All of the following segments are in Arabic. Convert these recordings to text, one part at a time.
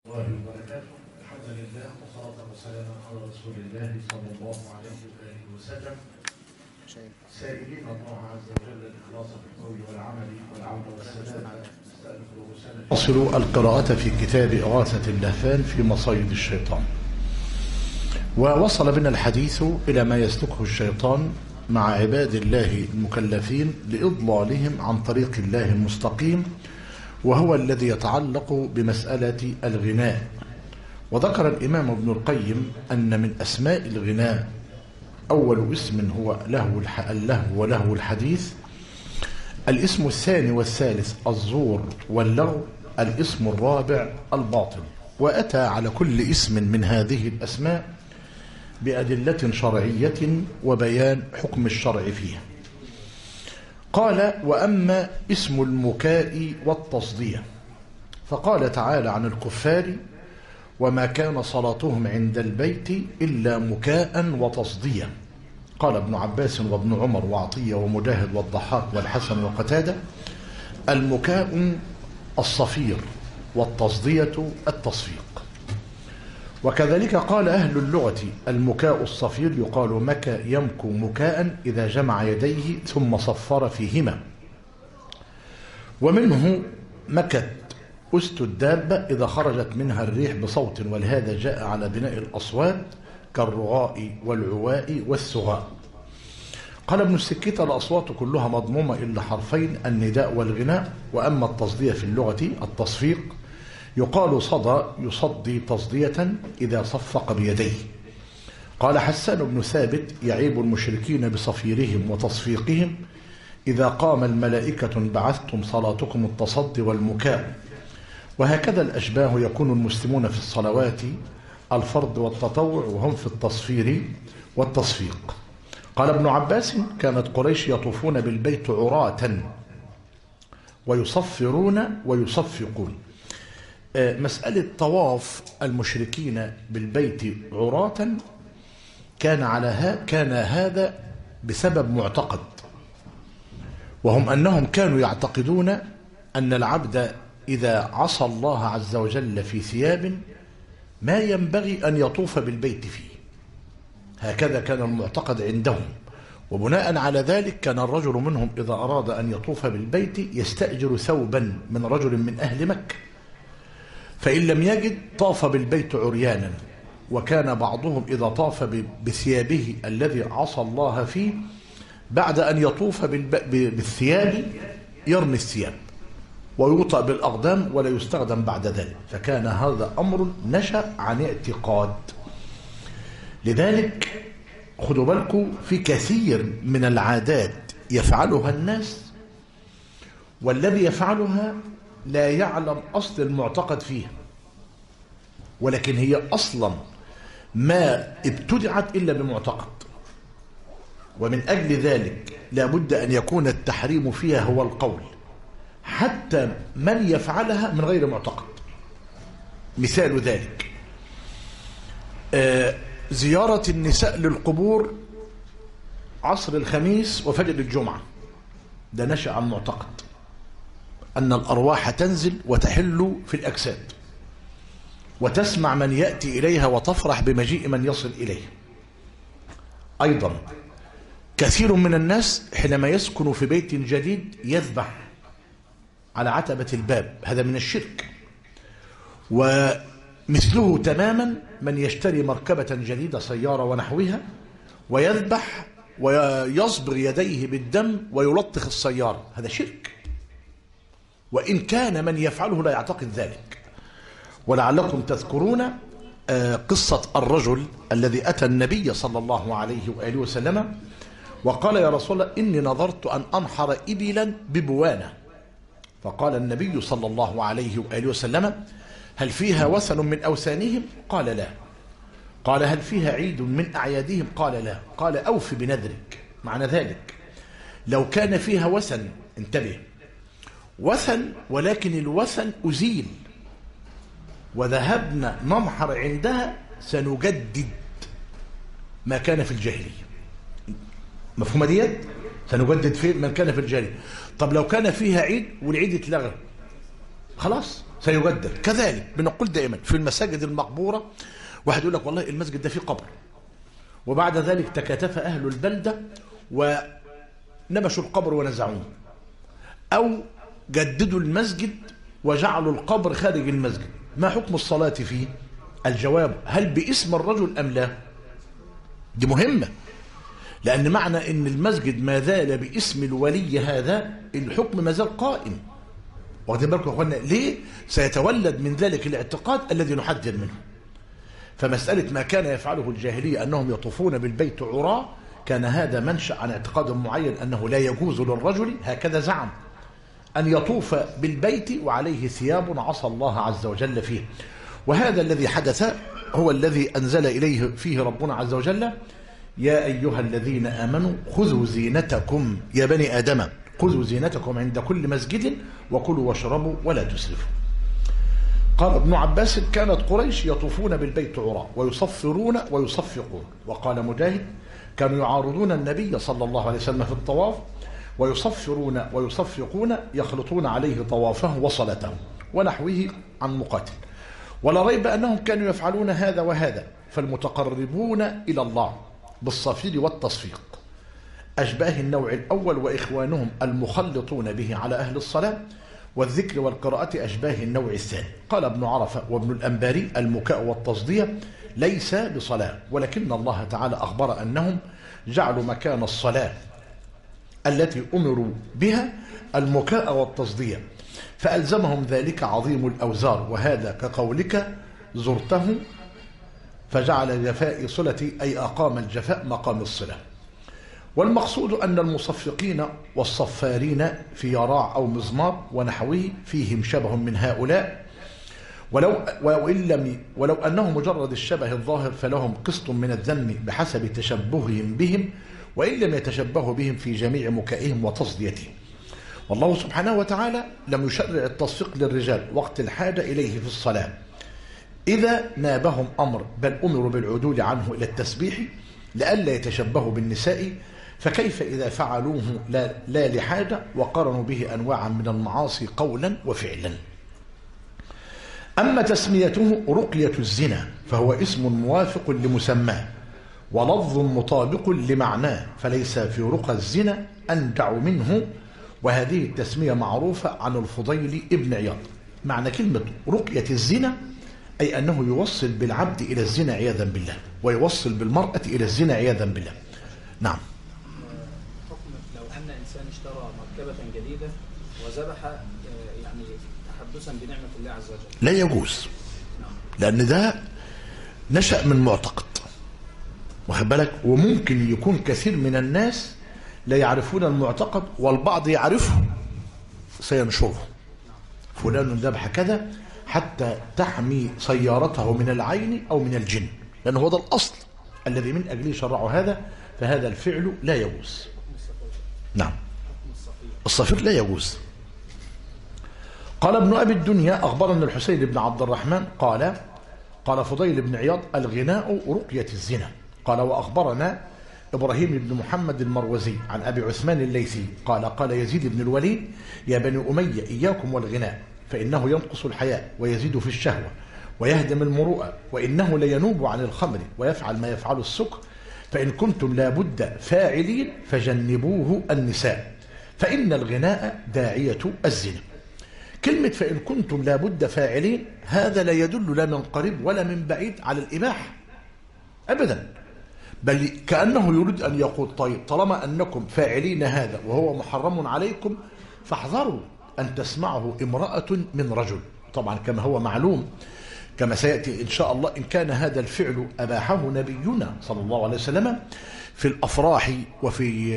الله وبركاته. الحمد لله والصلاة والسلام على رسول الله صلى الله عليه وآله وسلم، سائلين الله عز وجل الإخلاص في القول والعمل والعون والسداد. نستأنف القراءة في كتاب إغاثة اللهفان في مصايد الشيطان. ووصل بنا الحديث إلى ما يسلكه الشيطان مع عباد الله المكلفين لإضلالهم عن طريق الله المستقيم، وهو الذي يتعلق بمسألة الغناء. وذكر الإمام ابن القيم أن من أسماء الغناء أول اسم هو اللهو ولهو الحديث، الاسم الثاني والثالث الزور واللغو، الاسم الرابع الباطل. وأتى على كل اسم من هذه الأسماء بأدلة شرعية وبيان حكم الشرع فيها. قال: وأما اسم المكاء والتصدية فقال تعالى عن الكفار: وما كان صلاتهم عند البيت إلا مكاء وتصدية. قال ابن عباس وابن عمر وعطية ومجاهد والضحاك والحسن وقتادة: المكاء الصفير والتصدية التصفيق. وكذلك قال أهل اللغة: المكاء الصفير يقال مكى يمكو مكاء إذا جمع يديه ثم صفر فيهما. ومنه مكت أست الدابة إذا خرجت منها الريح بصوت، ولهذا جاء على بناء الأصوات كالرغاء والعواء والسغاء. قال ابن السكيت: الأصوات كلها مضمومة إلا حرفين، النداء والغناء. وأما التصدية في اللغة التصفيق، يقال صدى يصدي تصدية إذا صفق بيديه. قال حسان بن ثابت: يعيب المشركين بصفيرهم وتصفيقهم، إذا قام الملائكة بعثتم صلاتكم التصدي والمكاء. وهكذا الأشباه يكون المسلمون في الصلوات الفرض والتطوع وهم في التصفير والتصفيق. قال ابن عباس: كانت قريش يطوفون بالبيت عراة ويصفرون ويصفقون. مسألة طواف المشركين بالبيت عراة كان هذا بسبب معتقد، وهم أنهم كانوا يعتقدون أن العبد إذا عصى الله عز وجل في ثياب ما ينبغي أن يطوف بالبيت فيه. هكذا كان المعتقد عندهم، وبناء على ذلك كان الرجل منهم إذا أراد أن يطوف بالبيت يستأجر ثوبا من رجل من أهل مكة، فإن لم يجد طاف بالبيت عريانا. وكان بعضهم إذا طاف بثيابه الذي عصى الله فيه بعد أن يطوف بالثياب يرمي الثياب ويوطأ بالأقدام ولا يستخدم بعد ذلك. فكان هذا أمر نشأ عن اعتقاد. لذلك خدوا بالكم، في كثير من العادات يفعلها الناس، والذي يفعلها لا يعلم أصل المعتقد فيها، ولكن هي أصلا ما ابتدعت إلا بمعتقد. ومن أجل ذلك لا بد أن يكون التحريم فيها هو القول، حتى من يفعلها من غير معتقد. مثال ذلك زيارة النساء للقبور عصر الخميس وفجر الجمعة، ده نشأ عن معتقد أن الأرواح تنزل وتحل في الأجساد، وتسمع من يأتي إليها وتفرح بمجيء من يصل إليها. أيضا كثير من الناس حينما يسكن في بيت جديد يذبح على عتبة الباب، هذا من الشرك. ومثله تماما من يشتري مركبة جديدة سيارة ونحوها ويذبح ويصبغ يديه بالدم ويلطخ السيارة، هذا شرك، وإن كان من يفعله لا يعتقد ذلك. ولعلكم تذكرون قصة الرجل الذي أتى النبي صلى الله عليه وآله وسلم وقال: يا رسول الله، إني نظرت أن أنحر إبلا ببوانة. فقال النبي صلى الله عليه وآله وسلم: هل فيها وثن من أوثانهم؟ قال: لا. قال: هل فيها عيد من أعيادهم؟ قال: لا. قال: أوف بنذرك. معنى ذلك لو كان فيها وثن، انتبه، وثن ولكن الوثن أزيل وذهبنا نمحر عندها، سنجدد ما كان في الجاهلية. مفهومة ديت؟ سنجدد في من كان في الجاهلية. طب لو كان فيها عيد والعيد اتلغى، خلاص سيجدد. كذلك بنقول دائما في المساجد المقبورة، واحد يقول لك والله المسجد ده فيه قبر، وبعد ذلك تكاتف أهل البلدة ونبشوا القبر ونزعوه، أو جددوا المسجد وجعلوا القبر خارج المسجد، ما حكم الصلاة فيه؟ الجواب: هل باسم الرجل أم لا؟ دي مهمة، لأن معنى أن المسجد ما زال باسم الولي هذا الحكم ما زال قائم. واخدين بالكم يا اخوانا؟ ليه؟ سيتولد من ذلك الاعتقاد الذي نحذر منه. فمسألة ما كان يفعله الجاهلية أنهم يطوفون بالبيت عراة، كان هذا منشأ عن اعتقاد معين أنه لا يجوز للرجل، هكذا زعم، أن يطوف بالبيت وعليه ثياب عصى الله عز وجل فيه. وهذا الذي حدث هو الذي أنزل إليه فيه ربنا عز وجل: يا أيها الذين آمنوا خذوا زينتكم يا بني آدم، خذوا زينتكم عند كل مسجد وكلوا واشربوا ولا تسرفوا. قال ابن عباس: كانت قريش يطوفون بالبيت عراة ويصفرون ويصفقون. وقال مجاهد: كانوا يعارضون النبي صلى الله عليه وسلم في الطواف ويصفرون ويصفقون، يخلطون عليه طوافه وصلاته، ونحوه عن مقاتل. ولا ريب أنهم كانوا يفعلون هذا وهذا. فالمتقربون إلى الله بالصفير والتصفيق أشباه النوع الأول، وإخوانهم المخلطون به على أهل الصلاة والذكر والقراءة أشباه النوع الثاني. قال ابن عرفة وابن الأنباري: المكاء والتصدية ليس بصلاة، ولكن الله تعالى أخبر أنهم جعلوا مكان الصلاة التي أمروا بها المكاء والتصدية، فألزمهم ذلك عظيم الأوزار. وهذا كقولك: زرته فجعل جفاء صلتي، أي أقام الجفاء مقام الصلة. والمقصود أن المصفقين والصفارين في يراع أو مزمار ونحوه فيهم شبه من هؤلاء، ولو أنه مجرد الشبه الظاهر فلهم قسط من الذم بحسب تشبههم بهم، وإن لم يتشبهوا بهم في جميع مكائهم وتصديتهم. والله سبحانه وتعالى لم يشرع التصفيق للرجال وقت الحاجة إليه في الصلاة إذا نابهم أمر، بل أمروا بالعدول عنه إلى التسبيح لئلا يتشبهوا بالنساء، فكيف إذا فعلوه لا لحاجة وقرنوا به أنواعا من المعاصي قولا وفعلا. أما تسميته رقية الزنا فهو اسم موافق لمسماه ولفظ مطابق لمعناه، فليس في رقى الزنا أنجع منه، وهذه التسمية معروفة عن الفضيل ابن عياض. معنى كلمة رقية الزنا أي أنه يوصل بالعبد إلى الزنا عياذا بالله، ويوصل بالمرأة إلى الزنا عياذا بالله. نعم. حكم لو أن إنسان اشترى مركبة جديدة وذبح يعني تحدثا بنعمة الله عز وجل، لا يجوز، لأن ده نشأ من معتقد، واخد بالك؟ وممكن يكون كثير من الناس لا يعرفون المعتقد، والبعض يعرفه سينشره. فلان ذبح كذا حتى تحمي سيارته من العين أو من الجن، لأنه هو ده الأصل الذي من أجله شرعوا هذا، فهذا الفعل لا يجوز. نعم، الصفير لا يجوز. قال ابن أبي الدنيا: أخبرنا الحسين بن عبد الرحمن قال فضيل بن عياض: الغناء رقية الزنا. قال: وأخبرنا إبراهيم بن محمد المروزي عن أبي عثمان الليثي قال يزيد بن الوليد: يا بني أمية إياكم والغناء، فإنه ينقص الحياء ويزيد في الشهوة ويهدم المروءة، وإنه لينوب عن الخمر ويفعل ما يفعل السكر، فإن كنتم لابد فاعلين فجنبوه النساء، فإن الغناء داعية الزنا. كلمة فإن كنتم لابد فاعلين هذا لا يدل لا من قريب ولا من بعيد على الإباحة أبدا، بل كأنه يريد أن يقول: طيب طالما أنكم فاعلين هذا وهو محرم عليكم فاحذروا أن تسمعه امرأة من رجل. طبعا كما هو معلوم كما سيأتي إن شاء الله، إن كان هذا الفعل أباحه نبينا صلى الله عليه وسلم في الأفراح وفي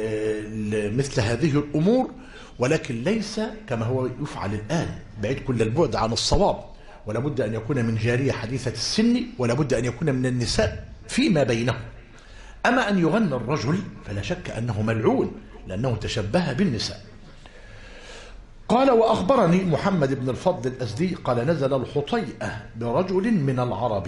مثل هذه الأمور، ولكن ليس كما هو يفعل الآن، بعيد كل البعد عن الصواب. ولا بد أن يكون من جارية حديثة السن، ولا بد أن يكون من النساء فيما بينهم. أما أن يغنى الرجل فلا شك أنه ملعون، لأنه تشبه بالنساء. قال: وأخبرني محمد بن الفضل الأزدي قال: نزل الحطيئة برجل من العرب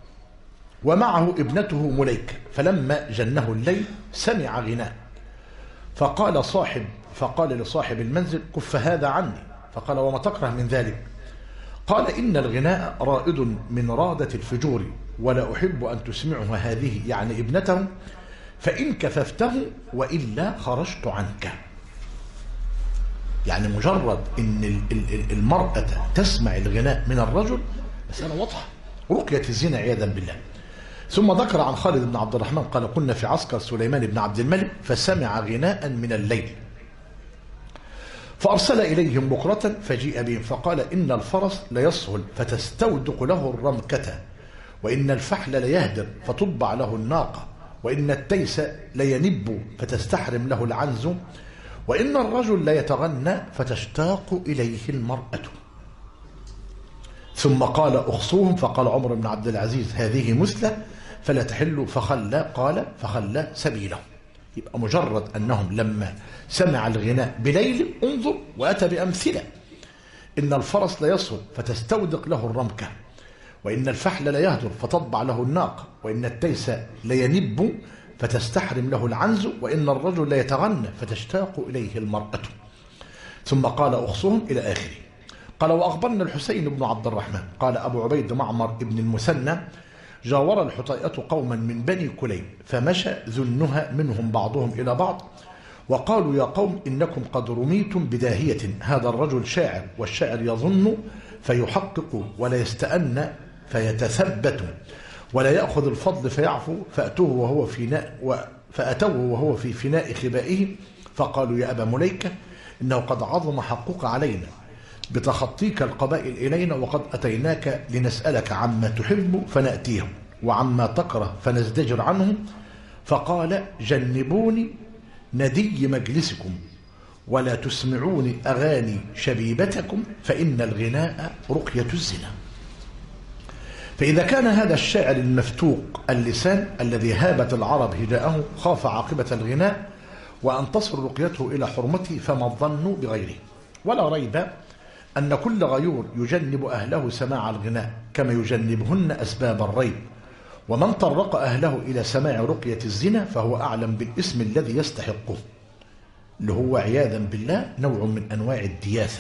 ومعه ابنته مليكة، فلما جنه الليل سمع غناء، فقال لصاحب المنزل: كف هذا عني، فقال: وما تكره من ذلك؟ قال: إن الغناء رائد من رادة الفجور، ولا أحب أن تسمعه هذه، يعني ابنته، فإن كففته وإلا خرجت عنك. يعني مجرد إن المرأة تسمع الغناء من الرجل مسألة واضحة، رقية الزنا عياذا بالله. ثم ذكر عن خالد بن عبد الرحمن قال: كنا في عسكر سليمان بن عبد الملك فسمع غناء من الليل، فأرسل إليهم بكرة فجيء بهم، فقال: إن الفرس ليصهل فتستودق له الرمكة، وإن الفحل ليهدر فتطبع له الناقة، وإن التيس لينب فتستحرم له العنز، وإن الرجل ليتغنى فتشتاق إليه المرأة. ثم قال: أخصوهم. فقال عمر بن عبد العزيز: هذه مثلة فلا تحل، فخلى سبيله. يبقى مجرد أنهم لما سمع الغناء بليل، انظر وأتى بأمثلة: إن الفرس ليصهل فتستودق له الرمكة، وإن الفحل ليهدر فتطبع له الناقة، وإن التيس لينب فتستحرم له العنز، وإن الرجل ليتغنى فتشتاق إليه المرأة. ثم قال: أخصهم إلى آخره. قال: وأخبرنا الحسين بن عبد الرحمن قال: أبو عبيد معمر بن المثنى جاور الحطيئة قوما من بني كليب، فمشى ذو النهى منهم بعضهم إلى بعض، وقالوا: يا قوم إنكم قد رميتم بداهية، هذا الرجل شاعر، والشاعر يظن فيحقق، ولا يستأن فيتثبت، ولا يأخذ الفضل فيعفو، فأتوه وهو في فناء خبائه، فقالوا: يا أبا مليكة إنه قد عظم حقك علينا بتخطيك القبائل إلينا، وقد أتيناك لنسألك عما تحب فنأتيه، وعما تكره فنزدجر عنه. فقال: جنبوني ندي مجلسكم، ولا تسمعوني أغاني شبيبتكم، فإن الغناء رقية الزنا. فإذا كان هذا الشاعر المفتوق اللسان الذي هابت العرب هجاءه خاف عاقبة الغناء وأن تصل رقيته إلى حرمته، فما الظن بغيره؟ ولا ريب أن كل غيور يجنب أهله سماع الغناء كما يجنبهن أسباب الريب، ومن طرق أهله إلى سماع رقية الزنا فهو أعلم بالاسم الذي يستحقه، اللي هو عياذا بالله نوع من أنواع الدياثة،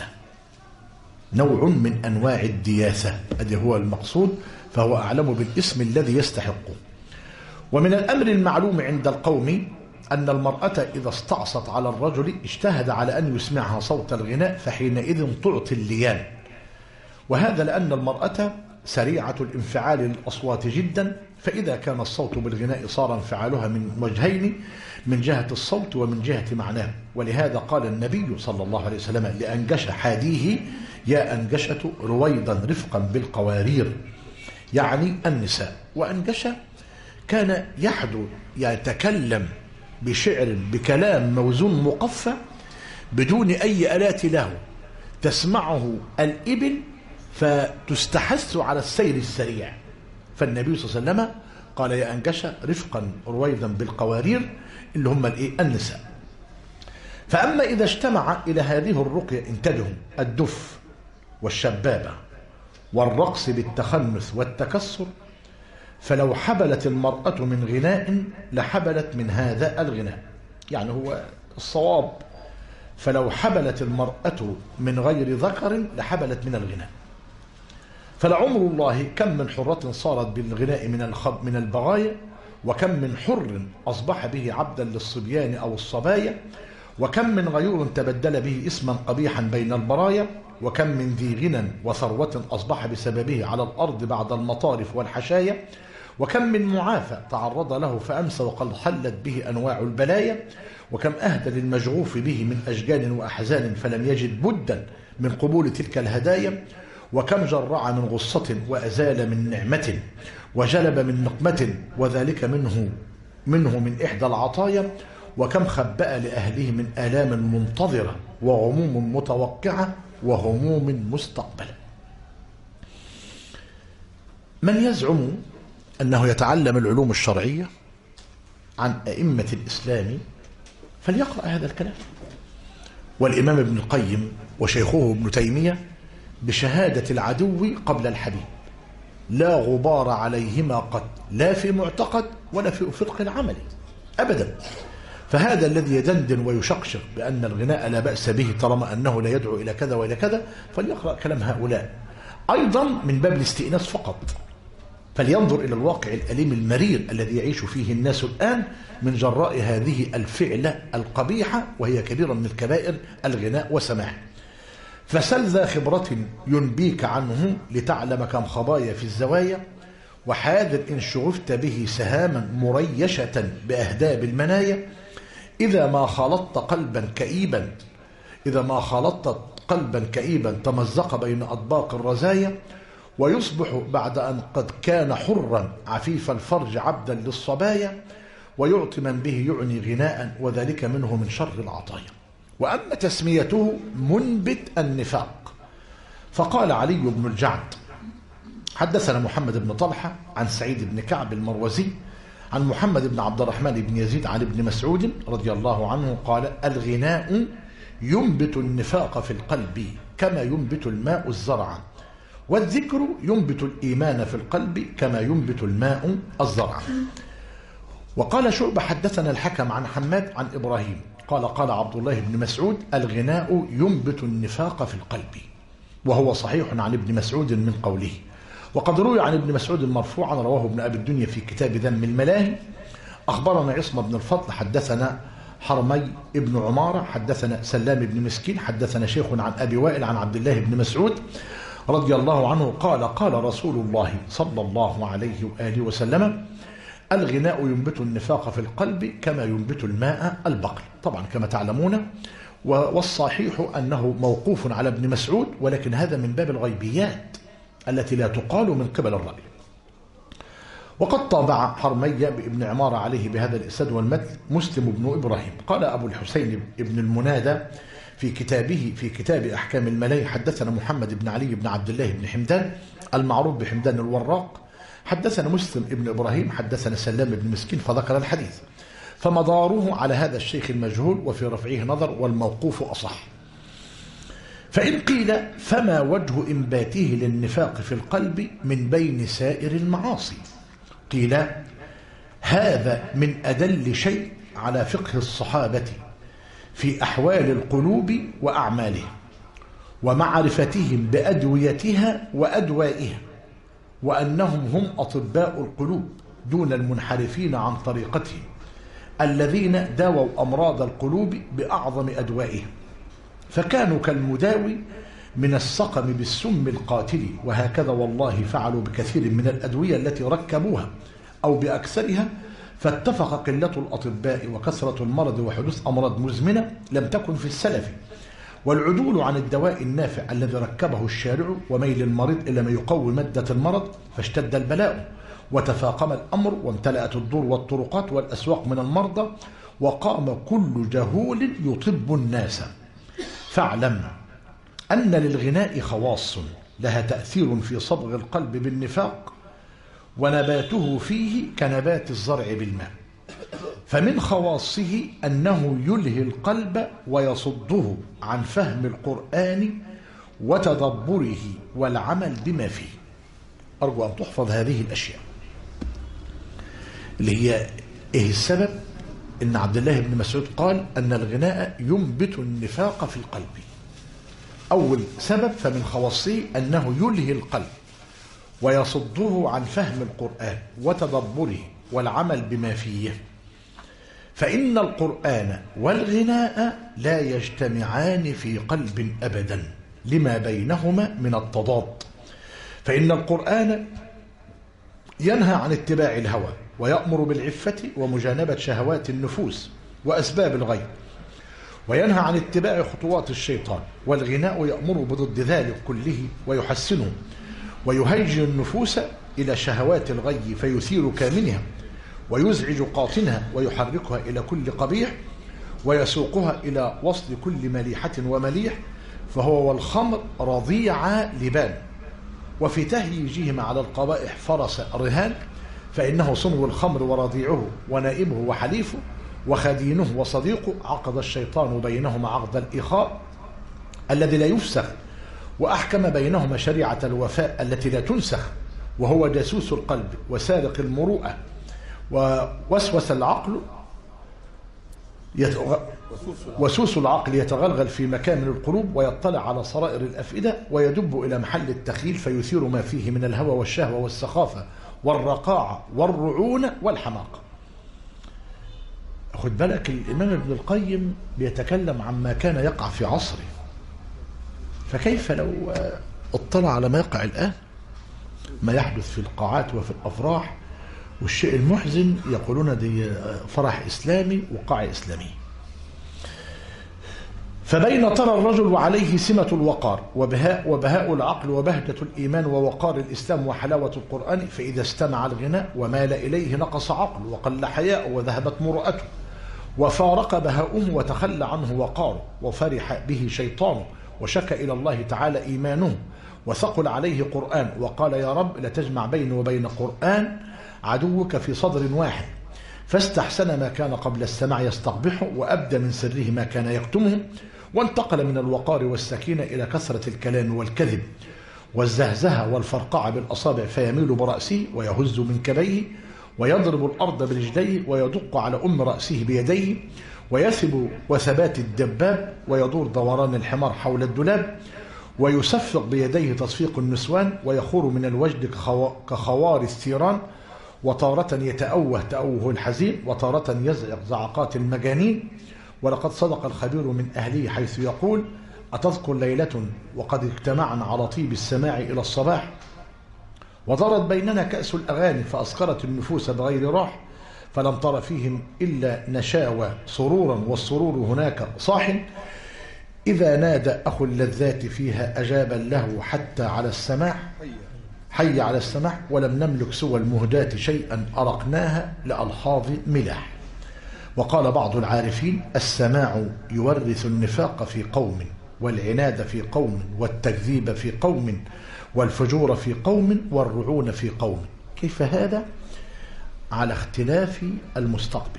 نوع من أنواع الدياثة، هذا هو المقصود، فهو أعلم بالاسم الذي يستحقه. ومن الأمر المعلوم عند القوم أن المرأة إذا استعصت على الرجل اجتهد على أن يسمعها صوت الغناء، فحينئذ تعطي الليان، وهذا لأن المرأة سريعة الانفعال للأصوات جدا، فإذا كان الصوت بالغناء صار انفعالها من وجهين، من جهة الصوت ومن جهة معناه. ولهذا قال النبي صلى الله عليه وسلم لأنجش حاديه: يا أنجشة رويدا رفقا بالقوارير، يعني النساء. وأنجش كان يتكلم بشعر بكلام موزون مقفى بدون أي آلات له، تسمعه الإبل فتستحث على السير السريع. فالنبي صلى الله عليه وسلم قال: يا أنجش رفقا رويدا بالقوارير، اللي هم النساء. فأما إذا اجتمع إلى هذه الرقية انتبهوا الدف والشبابة والرقص بالتخنث والتكسر، فلو حبلت المرأة من غناء لحبلت من هذا الغناء، يعني هو الصواب، فلو حبلت المرأة من غير ذكر لحبلت من الغناء. فلعمر الله كم من حرة صارت بالغناء من البغايا، وكم من حر أصبح به عبدا للصبيان أو الصبايا، وكم من غيور تبدل به اسما قبيحا بين البرايا، وكم من ذي غنى وثروة أصبح بسببه على الأرض بعد المطارف والحشايا، وكم من معافى تعرض له فأمسى وقد حلت به أنواع البلايا، وكم أهدى للمشغوف به من أشجان وأحزان فلم يجد بدا من قبول تلك الهدايا، وكم جرع من غصة وأزال من نعمة وجلب من نقمة وذلك منه من إحدى العطايا، وكم خبأ لأهله من آلام منتظرة وغموم متوقعة وهموم مستقبلة. من يزعم أنه يتعلم العلوم الشرعية عن أئمة الإسلام فليقرأ هذا الكلام. والإمام ابن القيم وشيخه ابن تيمية بشهادة العدو قبل الحبيب لا غبار عليهما قط، لا في معتقد ولا في أفق العمل أبدا. فهذا الذي يدندن ويشقشق بأن الغناء لا بأس به طالما أنه لا يدعو إلى كذا وإلى كذا، فليقرأ كلام هؤلاء أيضا من باب الاستئناس فقط، فلينظر إلى الواقع الأليم المرير الذي يعيش فيه الناس الآن من جراء هذه الفعلة القبيحة، وهي كبيرة من الكبائر الغناء وسماعه. فسل ذا خبرة ينبيك عنه لتعلم كم خبايا في الزوايا، وحاذر إن شغفت به سهاما مريشة بأهداب المنايا. إذا ما خلطت قلبا كئيبا تمزق بين أطباق الرزايا، ويصبح بعد أن قد كان حرا عفيف الفرج عبدا للصبايا، ويعطي من به يعني غناء وذلك منه من شر العطايا. وأما تسميته منبت النفاق، فقال علي بن الجعد حدثنا محمد بن طلحة عن سعيد بن كعب المروزي عن محمد بن عبد الرحمن بن يزيد عن ابن مسعود رضي الله عنه قال: الغناء ينبت النفاق في القلب كما ينبت الماء الزرع، والذكر ينبت الإيمان في القلب كما ينبت الماء الزرع. وقال شعبة حدثنا الحكم عن حماد عن إبراهيم قال عبد الله بن مسعود: الغناء ينبت النفاق في القلب، وهو صحيح عن ابن مسعود من قوله. وقد روي عن ابن مسعود مرفوعا، رواه ابن أبي الدنيا في كتاب ذم الملاهي. أخبرنا عصمة بن الفضل حدثنا حرمي ابن عمارة حدثنا سلام بن مسكين حدثنا شيخ عن أبي وائل عن عبد الله بن مسعود رضي الله عنه قال رسول الله صلى الله عليه وآله وسلم: الغناء ينبت النفاق في القلب كما ينبت الماء البقل. طبعا كما تعلمون، والصحيح أنه موقوف على ابن مسعود، ولكن هذا من باب الغيبيات التي لا تقال من قبل الرأي. وقد طابع حرمي بابن عمارة عليه بهذا الإسناد والمتن مسلم بن إبراهيم. قال أبو الحسين بن المنادى في كتابه في كتاب أحكام الملاهي حدثنا محمد بن علي بن عبد الله بن حمدان المعروف بحمدان الوراق حدثنا مسلم بن إبراهيم حدثنا سلام بن مسكين، فذكر الحديث. فمداره على هذا الشيخ المجهول، وفي رفعه نظر، والموقوف أصح. فإن قيل: فما وجه إنباته للنفاق في القلب من بين سائر المعاصي؟ قيل: هذا من أدل شيء على فقه الصحابة في أحوال القلوب وأعمالها، ومعرفتهم بأدويتها وأدوائها، وأنهم هم أطباء القلوب دون المنحرفين عن طريقتهم الذين داووا أمراض القلوب بأعظم أدوائهم، فكانوا كالمداوي من السقم بالسم القاتل، وهكذا والله فعلوا بكثير من الأدوية التي ركبوها أو بأكثرها، فاتفق قلة الأطباء وكثرة المرض وحدوث أمراض مزمنة لم تكن في السلف، والعدول عن الدواء النافع الذي ركبه الشارع، وميل المريض إلى ما يقوي مادة المرض، فاشتد البلاء وتفاقم الأمر، وامتلأت الدور والطرقات والأسواق من المرضى، وقام كل جهول يطب الناس. فاعلم أن للغناء خواص لها تأثير في صبغ القلب بالنفاق، ونباته فيه كنبات الزرع بالماء. فمن خواصه أنه يلهي القلب ويصده عن فهم القرآن وتدبره والعمل بما فيه. أرجو أن تحفظ هذه الأشياء اللي هي إيه السبب؟ إن عبد الله بن مسعود قال أن الغناء ينبت النفاق في القلب. أول سبب فمن خواصه أنه يلهي القلب ويصده عن فهم القرآن وتدبره والعمل بما فيه. فإن القرآن والغناء لا يجتمعان في قلب أبدا لما بينهما من التضاد. فإن القرآن ينهى عن اتباع الهوى، ويأمر بالعفة ومجانبة شهوات النفوس وأسباب الغي، وينهى عن اتباع خطوات الشيطان. والغناء يأمر بضد ذلك كله ويحسنه، ويهيج النفوس إلى شهوات الغي فيثير كامنها ويزعج قاطنها ويحركها إلى كل قبيح ويسوقها إلى وصل كل مليحة ومليح، فهو والخمر رضيع لبان، وفي تهييجهما على القبائح فرس رهان، فإنه صنو الخمر ورضيعه ونائبه وحليفه وخدينه وصديقه. عقد الشيطان بينهما عقد الإخاء الذي لا يفسخ، وأحكم بينهما شريعة الوفاء التي لا تنسخ، وهو جاسوس القلب وسارق المروءة. ووسوس العقل وسوس العقل يتغلغل في مكامن القلوب ويطلع على سرائر الأفئدة ويدب إلى محل التخيل فيثير ما فيه من الهوى والشهوة والسخافة والرقاعة والرعونة والحماقة. خد بالك الإمام ابن القيم بيتكلم عما كان يقع في عصره، فكيف لو اطلع على ما يقع الآن، ما يحدث في القاعات وفي الأفراح، والشيء المحزن يقولون دي فرح إسلامي وقاعة إسلامية. فبين ترى الرجل وعليه سمة الوقار وبهاء العقل وبهجة الإيمان ووقار الإسلام وحلاوة القرآن، فإذا استمع الغناء ومال إليه نقص عقله وقل حياءه وذهبت مروءته وفارق بهاؤه وتخلى عنه وقاره وفرح به شيطانه وشكى إلى الله تعالى إيمانه وثقل عليه قرآن وقال يا رب لتجمع بيني وبين قرآن عدوك في صدر واحد، فاستحسن ما كان قبل السماع يستقبحه وأبدى من سره ما كان يكتمه، وانتقل من الوقار والسكينة إلى كثرة الكلام والكذب والزهزهة والفرقعة بالأصابع فيميل برأسه ويهز من كبيه ويضرب الأرض برجليه ويدق على رأسه بيديه ويثب وثبات الدباب ويدور دوران الحمار حول الدولاب ويصفق بيديه تصفيق النسوان ويخور من الوجد كخوار الثيران، وتارة يتأوه تأوه الحزين وتارة يزعق زعقات المجانين. ولقد صدق الخبير من أهله حيث يقول أتذكر ليلة وقد اجتمعنا على طيب السماع إلى الصباح وضرت بيننا كأس الأغاني فأسكرت النفوس بغير راح، فلم تر فيهم إلا نشاوى سرورا والسرور هناك صاح، إذا نادى أخو اللذات فيها أجابا له حتى على السماح حي على السماح، ولم نملك سوى المهداة شيئا أرقناها لألحاظ ملاح. وقال بعض العارفين السماع يورث النفاق في قوم والعناد في قوم والتكذيب في قوم والفجور في قوم والرعون في قوم. كيف هذا؟ على اختلاف المستقبل،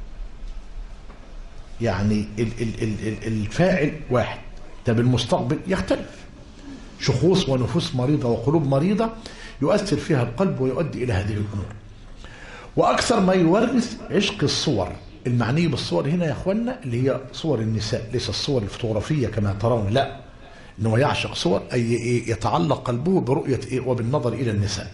يعني الفاعل واحد، طب المستقبل يختلف، شخوص ونفوس مريضة وقلوب مريضة يؤثر فيها القلب ويؤدي إلى هذه الأمور. وأكثر ما يورث عشق الصور، المعني بالصور هنا يا أخوانا اللي هي صور النساء، ليس الصور الفوتوغرافية كما ترون، لا، إنه يعشق صور أي يتعلق قلبه برؤية وبالنظر إلى النساء.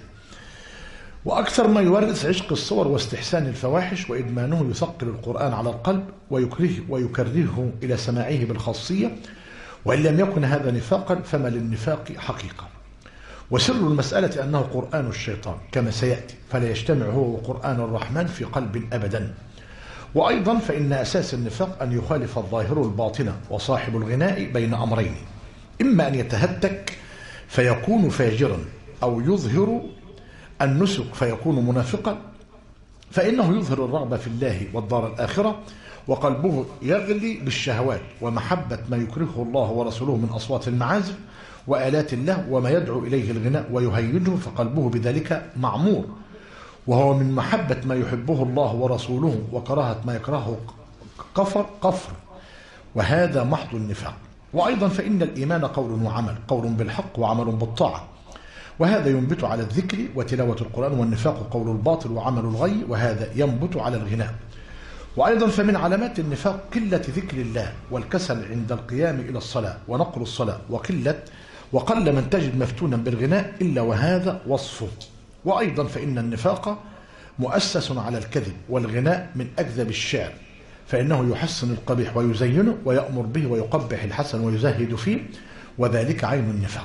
وأكثر ما يورث عشق الصور واستحسان الفواحش وإدمانه يثقل القرآن على القلب ويكرهه إلى سماعه بالخاصية، وإن لم يكن هذا نفاقا فما للنفاق حقيقة. وسر المسألة أنه قرآن الشيطان كما سيأتي، فلا يجتمع هو وقرآن الرحمن في قلب أبدا. وأيضا فإن أساس النفاق أن يخالف الظاهر الباطن، وصاحب الغناء بين أمرين، إما أن يتهتك فيكون فاجرا أو يظهر النسك فيكون منافقا، فإنه يظهر الرغبة في الله والدار الآخرة وقلبه يغلي بالشهوات ومحبة ما يكرهه الله ورسوله من أصوات المعازف وآلات الله وما يدعو إليه الغناء ويهيجه، فقلبه بذلك معمور، وهو من محبة ما يحبه الله ورسوله وكراهة ما يكرهه كفر، وهذا محض النفاق. وأيضا فإن الإيمان قول وعمل، قول بالحق وعمل بالطاعة، وهذا ينبت على الذكر وتلاوة القرآن، والنفاق قول الباطل وعمل الغي، وهذا ينبت على الغناء. وأيضا فمن علامات النفاق قلة ذكر الله والكسل عند القيام إلى الصلاة ونقر الصلاة وقل من تجد مفتونا بالغناء إلا وهذا وصفه. وأيضا فإن النفاق مؤسس على الكذب، والغناء من أكذب الشعر، فإنه يحسن القبيح ويزينه ويأمر به ويقبح الحسن ويزهد فيه، وذلك عين النفاق.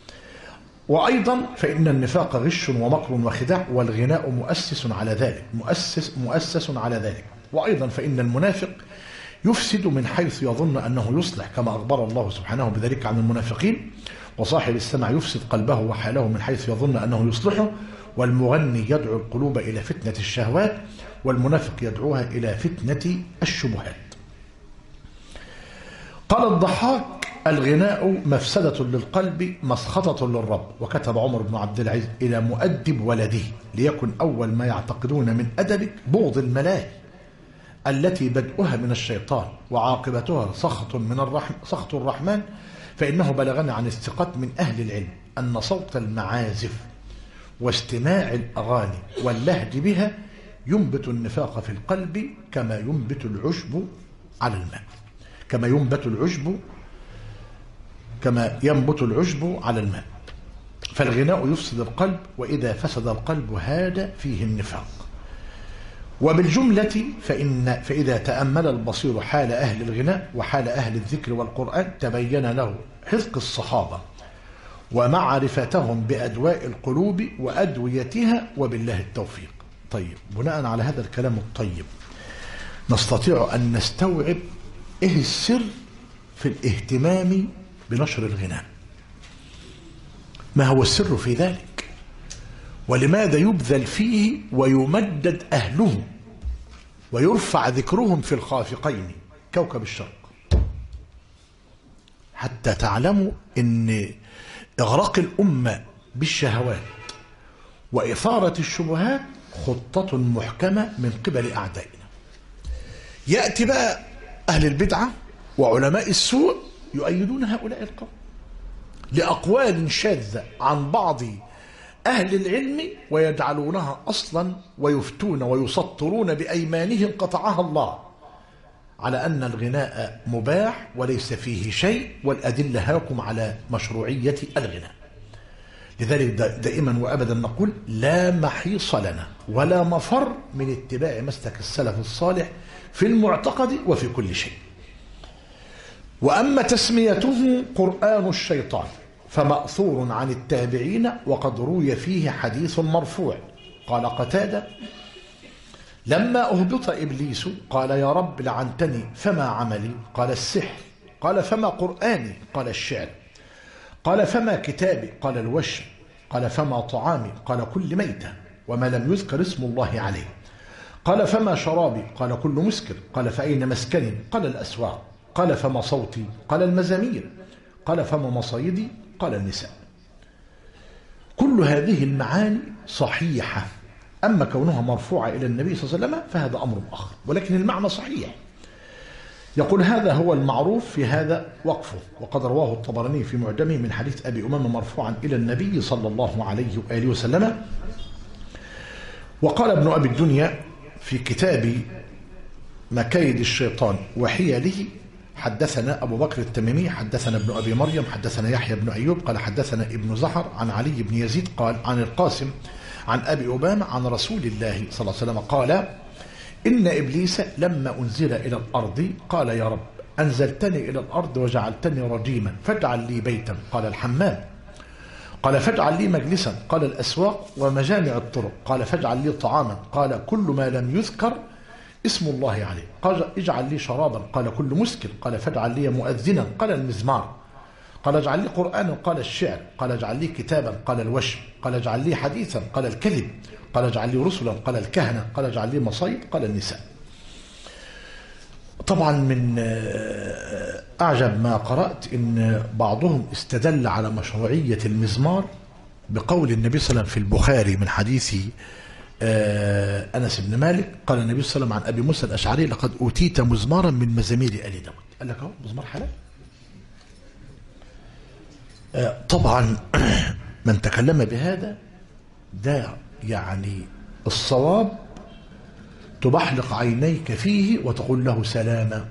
وأيضا فإن النفاق غش ومكر وخداع، والغناء مؤسس على ذلك مؤسس على ذلك. وأيضا فإن المنافق يفسد من حيث يظن أنه يصلح، كما أخبر الله سبحانه بذلك عن المنافقين، وصاحب السمع يفسد قلبه وحاله من حيث يظن أنه يصلحه، والمغني يدعو القلوب إلى فتنة الشهوات، والمنافق يدعوها إلى فتنة الشبهات. قال الضحاك الغناء مفسدة للقلب مسخطة للرب. وكتب عمر بن عبد العزيز إلى مؤدب ولده ليكن أول ما يعتقدون من أدبك بغض الملاهي التي بدءها من الشيطان وعاقبتها سخط الرحمن، فإنه بلغنا عن الثقات من أهل العلم أن صوت المعازف واستماع الأغاني واللهج بها ينبت النفاق في القلب كما ينبت العشب على الماء، كما ينبت العشب على الماء. فالغناء يفسد القلب، وإذا فسد القلب هاد فيه النفاق. وبالجملة فإذا تأمل البصير حال أهل الغناء وحال أهل الذكر والقرآن تبين له حذق الصحابة ومعرفتهم بأدواء القلوب وأدويتها، وبالله التوفيق. طيب، بناء على هذا الكلام الطيب نستطيع أن نستوعب إيه السر في الاهتمام بنشر الغناء. ما هو السر في ذلك؟ ولماذا يبذل فيه ويمدد أهله ويرفع ذكرهم في الخافقين كوكب الشرق؟ حتى تعلموا أن إغراق الأمة بالشهوات وإثارة الشبهات خطة محكمة من قبل أعدائنا. يأتي بقى أهل البدعة وعلماء السوء يؤيدون هؤلاء القوم لأقوال شاذة عن بعض أهل العلم ويجعلونها أصلا ويفتون ويسطرون بأيمانهم قطعها الله على أن الغناء مباح وليس فيه شيء، والأدلة هاكم على مشروعية الغناء. لذلك دائما وأبدا نقول لا محيص لنا ولا مفر من اتباع مسلك السلف الصالح في المعتقد وفي كل شيء. وأما تسميته قرآن الشيطان فمأثور عن التابعين، وقد روي فيه حديث مرفوع. قال قتادة: لما أهبط إبليس قال يا رب لعنتني، فما عملي؟ قال السحر. قال فما قرآني؟ قال الشعر. قال فما كتابي؟ قال الوشم. قال فما طعامي؟ قال كل ميتة وما لم يذكر اسم الله عليه. قال فما شرابي؟ قال كل مسكر. قال فأين مسكني؟ قال الأسواق. قال فما صوتي؟ قال المزامير. قال فما مصايدي؟ قال النساء. كل هذه المعاني صحيحة، أما كونها مرفوعة إلى النبي صلى الله عليه وسلم فهذا أمر آخر، ولكن المعنى صحيح. يقول هذا هو المعروف في هذا وقفه، وقد رواه الطبراني في معجمه من حديث أبي أمامة مرفوعا إلى النبي صلى الله عليه وآله وسلم. وقال ابن أبي الدنيا في كتاب مكايد الشيطان وحيله: حدثنا أبو بكر التميمي حدثنا ابن أبي مريم حدثنا يحيى بن أيوب قال حدثنا ابن زهر عن علي بن يزيد قال عن القاسم عن أبي أمامة عن رسول الله صلى الله عليه وسلم قال: إن إبليس لما أنزل إلى الأرض قال يا رب أنزلتني إلى الأرض وجعلتني رجيما فاجعل لي بيتا. قال الحمام. قال فاجعل لي مجلسا. قال الأسواق ومجامع الطرق. قال فاجعل لي طعاما. قال كل ما لم يذكر اسم الله عليه. قال اجعل لي شرابا. قال كل مسكر. قال فاجعل لي مؤذنا. قال المزمار. قال اجعل لي قرآنا. قال الشعر. قال اجعل لي كتابا. قال الوشم. قال اجعل لي حديثا. قال الكذب. قال اجعل لي رسلا. قال الكهنة. قال اجعل لي مصايد. قال النساء. طبعا من أعجب ما قرأت إن بعضهم استدل على مشروعية المزمار بقول النبي صلى الله عليه وسلم في البخاري من حديث أنس بن مالك قال النبي صلى الله عليه وسلم عن أبي موسى الأشعري: لقد أوتيت مزمارا من مزامير آل داود. قال لك أهو مزمار حلال. طبعا من تكلم بهذا ده يعني الصواب تبحلق عينيك فيه وتقول له سلاما،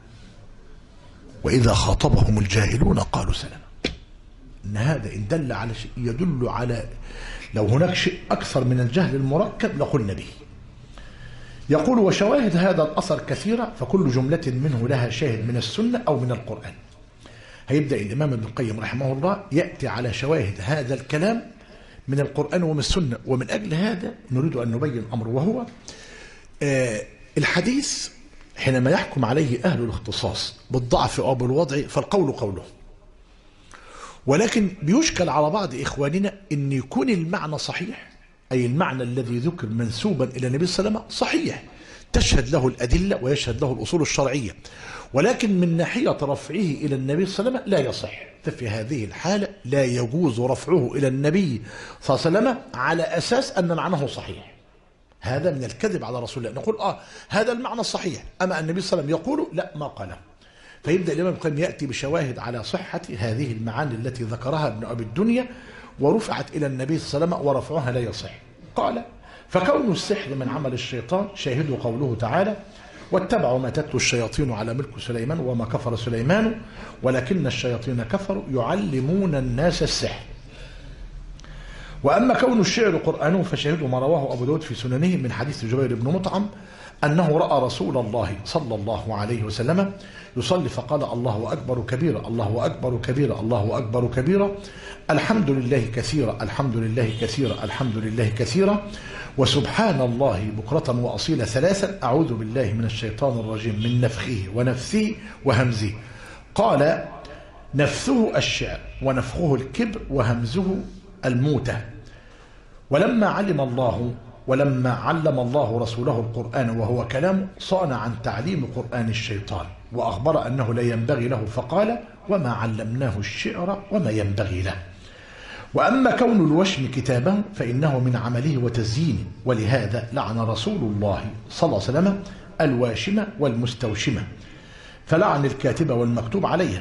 وإذا خاطبهم الجاهلون قالوا سلاما. إن هذا إن دل على شيء يدل على لو هناك شيء أكثر من الجهل المركب لقلنا به. يقول: وشواهد هذا الأثر كثيرة، فكل جملة منه لها شاهد من السنة أو من القرآن. هيبدأ الإمام ابن القيم رحمه الله يأتي على شواهد هذا الكلام من القرآن ومن السنة، ومن أجل هذا نريد أن نبين أمر، وهو الحديث حينما يحكم عليه أهل الاختصاص بالضعف أو بالوضع فالقول قوله، ولكن بيشكل على بعض إخواننا أن يكون المعنى صحيح، أي المعنى الذي ذكر منسوبا إلى النبي صلى الله عليه وسلم صحيح تشهد له الأدلة ويشهد له الأصول الشرعية، ولكن من ناحية رفعه إلى النبي صلى الله عليه وسلم لا يصح. ففي هذه الحالة لا يجوز رفعه إلى النبي صلى الله عليه وسلم على أساس أن معناه صحيح. هذا من الكذب على رسول الله. نقول هذا المعنى الصحيح، أما النبي صلى الله عليه وسلم يقول لا ما قاله. فيبدأ الإمام ابن القيم يأتي بشواهد على صحة هذه المعاني التي ذكرها ابن أبي الدنيا ورفعت إلى النبي صلى الله عليه وسلم، ورفعها لا يصح. قال: فكون السحر من عمل الشيطان شاهدوا قوله تعالى: واتبعوا ما تتلو الشياطين على ملك سليمان وما كفر سليمان ولكن الشياطين كفروا يعلمون الناس السحر. وأما كون الشعر قرآنه فشهدوا ما رواه أبو داود في سننه من حديث جبير بن مطعم أنه رأى رسول الله صلى الله عليه وسلم يصلي فقال الله أكبر كبيرا الله أكبر كبيرا الله أكبر كبيرا الحمد لله كثيرا الحمد لله كثيرا الحمد لله كثيرا وسبحان الله بكرة وأصيلا ثلاثا أعوذ بالله من الشيطان الرجيم من نفخه ونفثه وهمزه. قال نفثه الشعر ونفخه الكبر وهمزه الموتة. ولما علم الله رسوله القرآن وهو كلام صان عن تعليم قرآن الشيطان وأخبر أنه لا ينبغي له فقال وما علمناه الشعر وما ينبغي له. وأما كون الوشم كتابه فإنه من عمله وتزيينه ولهذا لعن رسول الله صلى الله عليه وسلم الواشمة والمستوشمة فلعن الكاتب والمكتوب عليه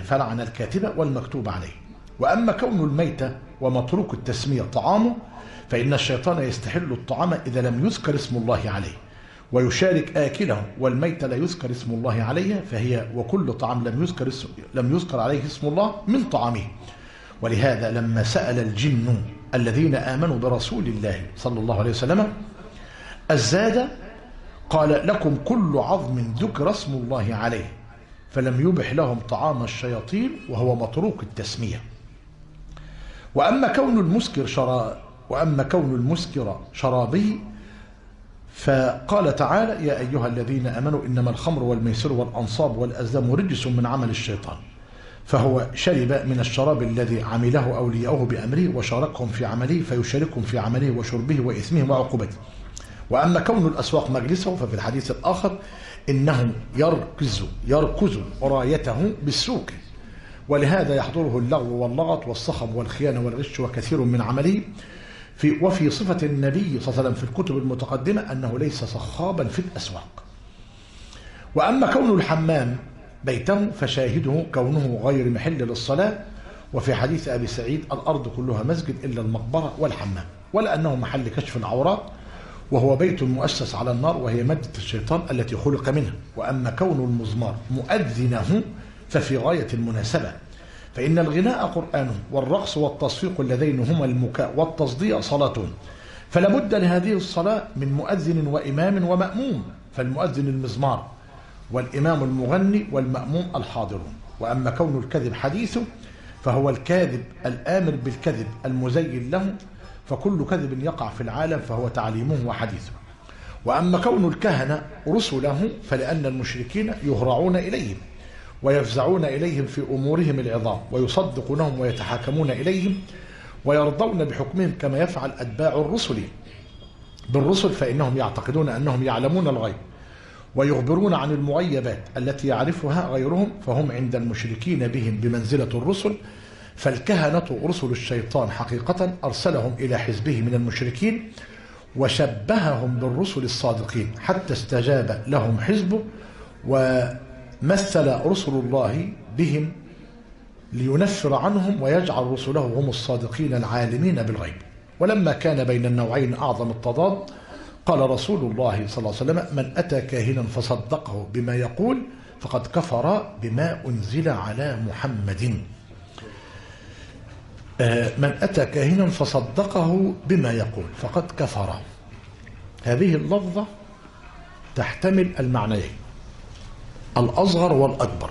وأما كون الميتة ومتروك التسمية طعامه فإن الشيطان يستحل الطعام إذا لم يذكر اسم الله عليه ويشارك آكله والميت لا يذكر اسم الله عليه فهي وكل طعام لم يذكر عليه اسم الله من طعامه. ولهذا لما سأل الجن الذين آمنوا برسول الله صلى الله عليه وسلم الزاد قال لكم كل عظم ذكر اسم الله عليه فلم يبح لهم طعام الشياطين وهو متروك التسمية. وأما كون المسكر شرابه فقال تعالى يا أيها الذين آمنوا إنما الخمر والميسر والأنصاب والأزلام رجس من عمل الشيطان فهو شرب من الشراب الذي عمله أولياؤه بأمره وشاركهم في عمله فيشاركهم في عمله وشربه وإثمه وعقوبته. وأما كون الأسواق مجلسه ففي الحديث الآخر إنه يركز رايته بالسوق ولهذا يحضره اللغو واللغط والصخب والخيانة والغش وكثير من عمله وفي صفة النبي صلى الله عليه وسلم في الكتب المتقدمة أنه ليس صخابا في الأسواق. وأما كون الحمام بيته فشاهده كونه غير محل للصلاة وفي حديث أبي سعيد الأرض كلها مسجد إلا المقبرة والحمام ولأنه محل كشف العورات وهو بيت مؤسس على النار وهي مادة الشيطان التي خلق منها. وأما كون المزمار مؤذنه ففي غاية المناسبة فإن الغناء قرآن والرقص والتصفيق اللذين هما المكاء والتصديع صلاة فلا بد لهذه الصلاة من مؤذن وإمام ومأموم فالمؤذن المزمار والإمام المغني والمأموم الحاضرون. وأما كون الكذب حديثه فهو الكاذب الآمر بالكذب المزين له فكل كذب يقع في العالم فهو تعليمه وحديثه. وأما كون الكهنة رسله فلأن المشركين يهرعون إليهم ويفزعون إليهم في أمورهم العظام ويصدقونهم ويتحاكمون إليهم ويرضون بحكمهم كما يفعل أتباع الرسل بالرسل فإنهم يعتقدون أنهم يعلمون الغيب ويخبرون عن المغيبات التي يعرفها غيرهم فهم عند المشركين بهم بمنزلة الرسل. فالكهنة رسل الشيطان حقيقة أرسلهم إلى حزبه من المشركين وشبههم بالرسل الصادقين حتى استجاب لهم حزبه ومثل رسل الله بهم لينفر عنهم ويجعل رسله هم الصادقين العالمين بالغيب. ولما كان بين النوعين أعظم التضاد قال رسول الله صلى الله عليه وسلم من أتى كاهنا فصدقه بما يقول فقد كفر بما أنزل على محمد. من أتى كاهنا فصدقه بما يقول فقد كفر هذه اللفظة تحتمل المعنيين الأصغر والأكبر.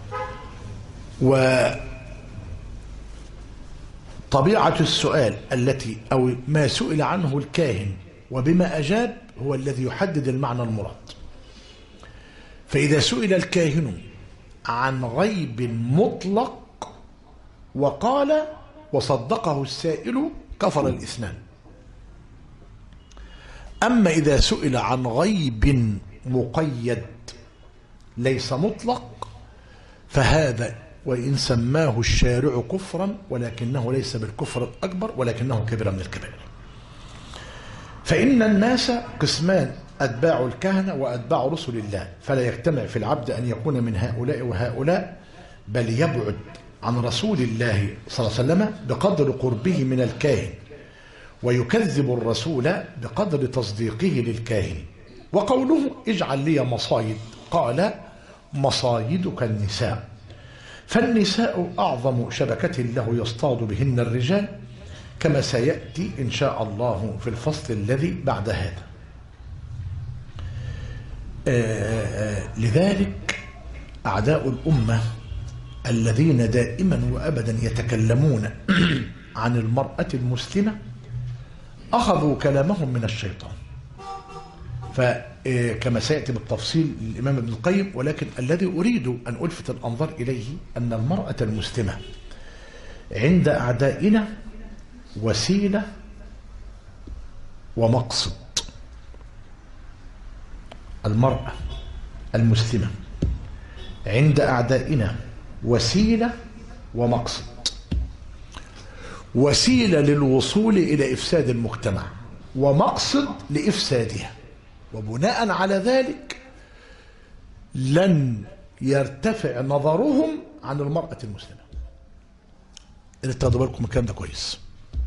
وطبيعة السؤال التي أو ما سئل عنه الكاهن وبما أجاب هو الذي يحدد المعنى المراد. فإذا سئل الكاهن عن غيب مطلق وقال وصدقه السائل كفر الاثنان. أما إذا سئل عن غيب مقيد ليس مطلق فهذا وإن سماه الشارع كفرا ولكنه ليس بالكفر الأكبر ولكنه كبير من الكبائر. فإن الناس قسمان أتباع الكهنة وأتباع رسل الله فلا يجتمع في العبد أن يكون من هؤلاء وهؤلاء بل يبعد عن رسول الله صلى الله عليه وسلم بقدر قربه من الكاهن ويكذب الرسول بقدر تصديقه للكاهن. وقوله اجعل لي مصايد قال مصايدك النساء، فالنساء أعظم شبكة له يصطاد بهن الرجال، كما سيأتي إن شاء الله في الفصل الذي بعد هذا. لذلك أعداء الأمة الذين دائما وأبدا يتكلمون عن المرأة المسلمة أخذوا كلامهم من الشيطان، فكما سيأتي بالتفصيل للإمام ابن القيم، ولكن الذي أريد أن ألفت الأنظار إليه أن المرأة المسلمة عند أعدائنا وسيلة ومقصد. المرأة المسلمة عند أعدائنا وسيلة ومقصد، وسيلة للوصول إلى إفساد المجتمع ومقصد لإفسادها، وبناء على ذلك لن يرتفع نظرهم عن المرأة المسلمة. اللي تاخدوا بالكم من الكلام ده كويس،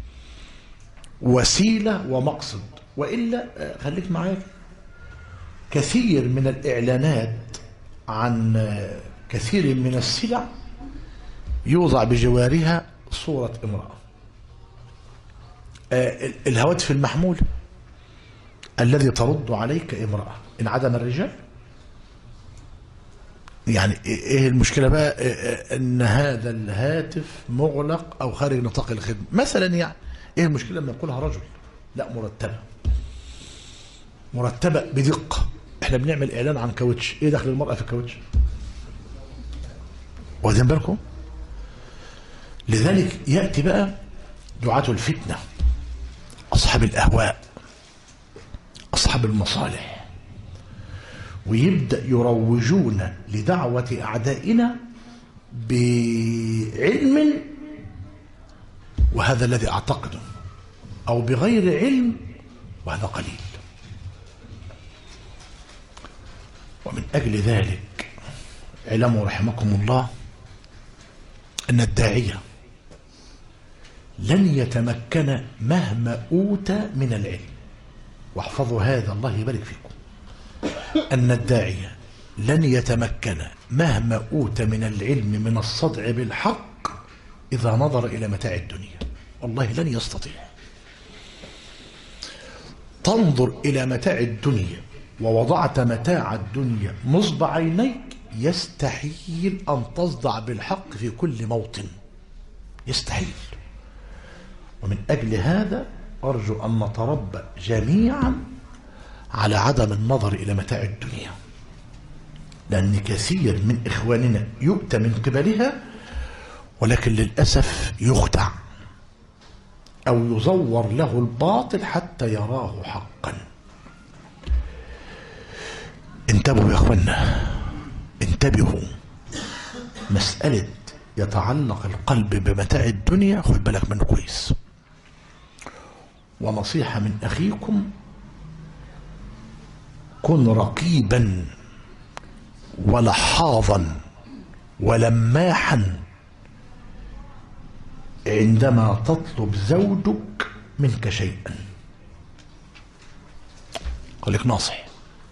وسيلة ومقصد. وإلا خليك معايا، كثير من الإعلانات عن كثير من السلع يوضع بجوارها صورة امرأة. الهواتف المحمول الذي ترد عليك امرأة إن عدم الرجال. يعني ايه المشكلة بقى ان هذا الهاتف مغلق او خارج نطاق الخدمة مثلا؟ يعني ايه المشكلة لما يقولها رجل؟ لا، مرتبة بدقة. احنا بنعمل اعلان عن كاوتش، ايه دخل المرأة في الكاوتش؟ واخدين بالكم؟ لذلك يأتي بقى دعاة الفتنة، اصحاب الاهواء، اصحاب المصالح، ويبدأ يروجون لدعوة أعدائنا بعلم، وهذا الذي أعتقده، أو بغير علم، وهذا قليل. ومن أجل ذلك اعلموا رحمكم الله أن الداعية لن يتمكن مهما أوتى من العلم. واحفظوا هذا، الله يبارك فيكم، أن الداعية لن يتمكن مهما أوتى من العلم من الصدع بالحق إذا نظر إلى متاع الدنيا. والله لن يستطيع. تنظر إلى متاع الدنيا ووضعت متاع الدنيا نصب عينيك، يستحيل أن تصدع بالحق في كل موطن، يستحيل. ومن أجل هذا أرجو أن نتربى جميعا على عدم النظر إلى متاع الدنيا، لأن كثير من إخواننا يؤتى من قبلها، ولكن للأسف يخدع أو يزور له الباطل حتى يراه حقا. انتبهوا يا أخوانا، انتبهوا. مسألة يتعلق القلب بمتاع الدنيا خد بالك منه كويس. ونصيحة من أخيكم، كن رقيبا ولحاظا ولماحا عندما تطلب زوجك منك شيئا. خليك ناصح،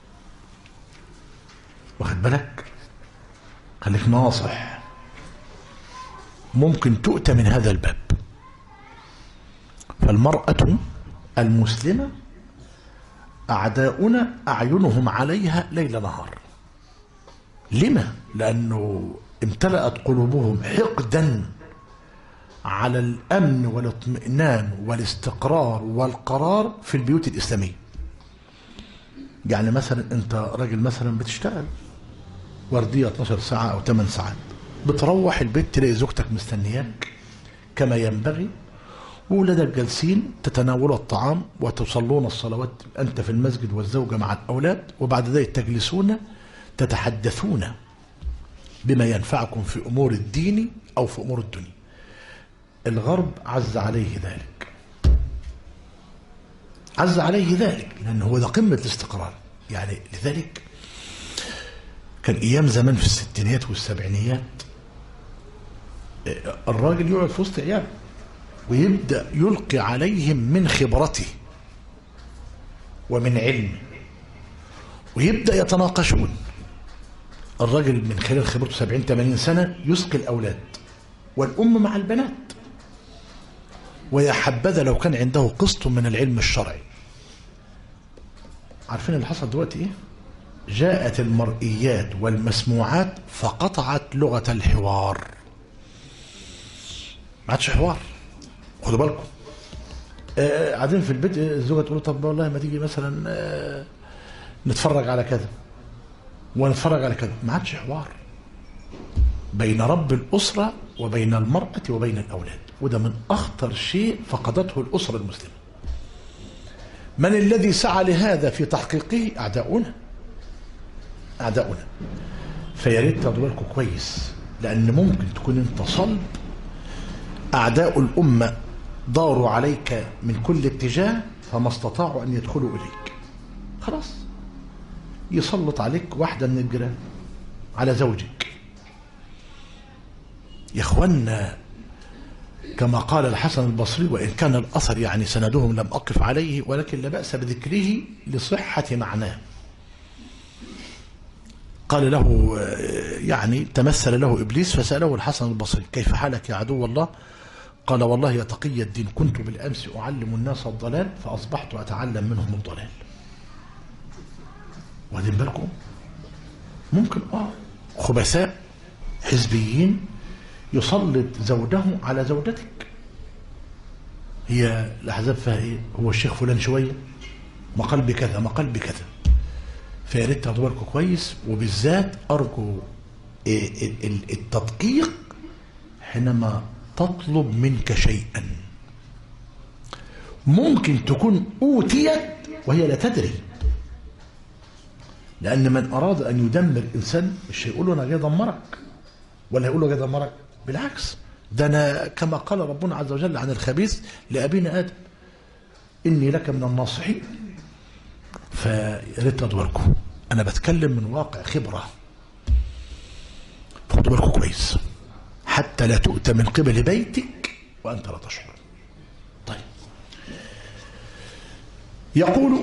واخد بالك، خليك ناصح. ممكن تؤتى من هذا الباب. فالمرأة المسلمة أعداؤنا أعينهم عليها ليل نهار. لما؟ لأنه امتلأت قلوبهم حقدا على الأمن والاطمئنان والاستقرار والقرار في البيوت الإسلامية. يعني مثلا أنت راجل مثلا بتشتغل وردية 12 ساعة أو 8 ساعات، بتروح البيت تلاقي زوجتك مستنياك كما ينبغي، وولادك جالسين تتناولوا الطعام وتصلون الصلوات أنت في المسجد والزوجة مع الأولاد، وبعد ذلك تجلسون تتحدثون بما ينفعكم في أمور الدين أو في أمور الدنيا. الغرب عز عليه ذلك، عز عليه ذلك، لأنه هو ده قمة الاستقرار. يعني لذلك كان أيام زمان في الستينيات والسبعينيات الراجل يقعد في وسط عياله ويبدأ يلقي عليهم من خبرته ومن علمه، ويبدأ يتناقشون الراجل من خلال خبرته 70-80 سنة يسقي الأولاد والأم مع البنات، ويا حبذا لو كان عنده قسط من العلم الشرعي. عارفين اللي حصل دلوقتي ايه؟ جاءت المرئيات والمسموعات فقطعت لغة الحوار. ما عادش حوار. خدوا بالكم، قاعدين في البيت الزوجة تقول طب والله ما تيجي مثلا نتفرج على كذا ونتفرج على كذا. ما عادش حوار بين رب الأسرة وبين المرأة وبين الأولاد، وده من أخطر شيء فقدته الأسرة المسلمة. من الذي سعى لهذا في تحقيقه؟ أعداؤنا. أعداؤنا. فيا ريت تاخدوا بالكم كويس، لأن ممكن تكون أنت صلب، أعداء الأمة داروا عليك من كل اتجاه فما استطاعوا أن يدخلوا إليك. خلاص يسلط عليك واحدة من الجيران على زوجك. يا إخوانا كما قال الحسن البصري، وإن كان الأثر يعني سندهم لم أقف عليه، ولكن لا بأس بذكره لصحة معناه. قال له يعني تمثل له إبليس فسأله الحسن البصري كيف حالك يا عدو الله؟ قال والله يا تقي الدين كنت بالأمس أعلم الناس الضلال فأصبحت أتعلم منهم الضلال. واخدين بالكم؟ ممكن خبثاء حزبيين يسلط زوجه على زوجتك. هي الأحزاب فيها إيه؟ هو الشيخ فلان شوية ما قال بكذا ما قال بكذا. فيا ريت تاخدوا بالكم كويس، وبالذات أرجو التدقيق حينما تطلب منك شيئا. ممكن تكون أوتيت وهي لا تدري، لأن من أراد أن يدمر إنسان مش هيقول له أنا جاي أدمرك، ولا هيقول له جاي أدمرك، بالعكس. ده أنا كما قال ربنا عز وجل عن الخبيث لأبينا آدم إني لك من الناصحين. فياريت تاخدوا بالكم، أنا بتكلم من واقع خبرة، خدوا بالكم كويس حتى لا تؤتى من قبل بيتك وأنت لا تشعر. طيب يقول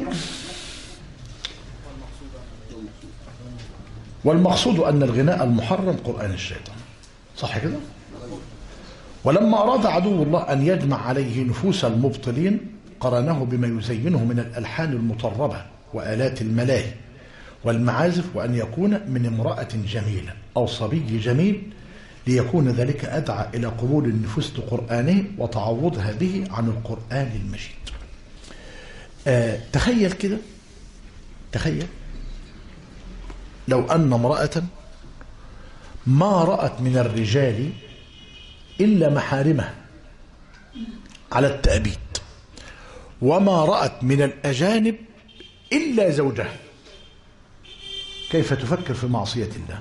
والمقصود أن الغناء المحرم قرآن الشيطان، صح كده؟ ولما أراد عدو الله أن يجمع عليه نفوس المبطلين قرنه بما يزينه من الألحان المطربة وآلات الملاهي والمعازف، وأن يكون من امرأة جميلة أو صبي جميل، ليكون ذلك أدعى إلى قبول النفوس لقرآنه وتعوضها به عن القرآن المجيد. تخيل كده، تخيل لو أن امرأة ما رأت من الرجال إلا محارمه على التأبيد، وما رأت من الأجانب إلا زوجها، كيف تفكر في معصية الله؟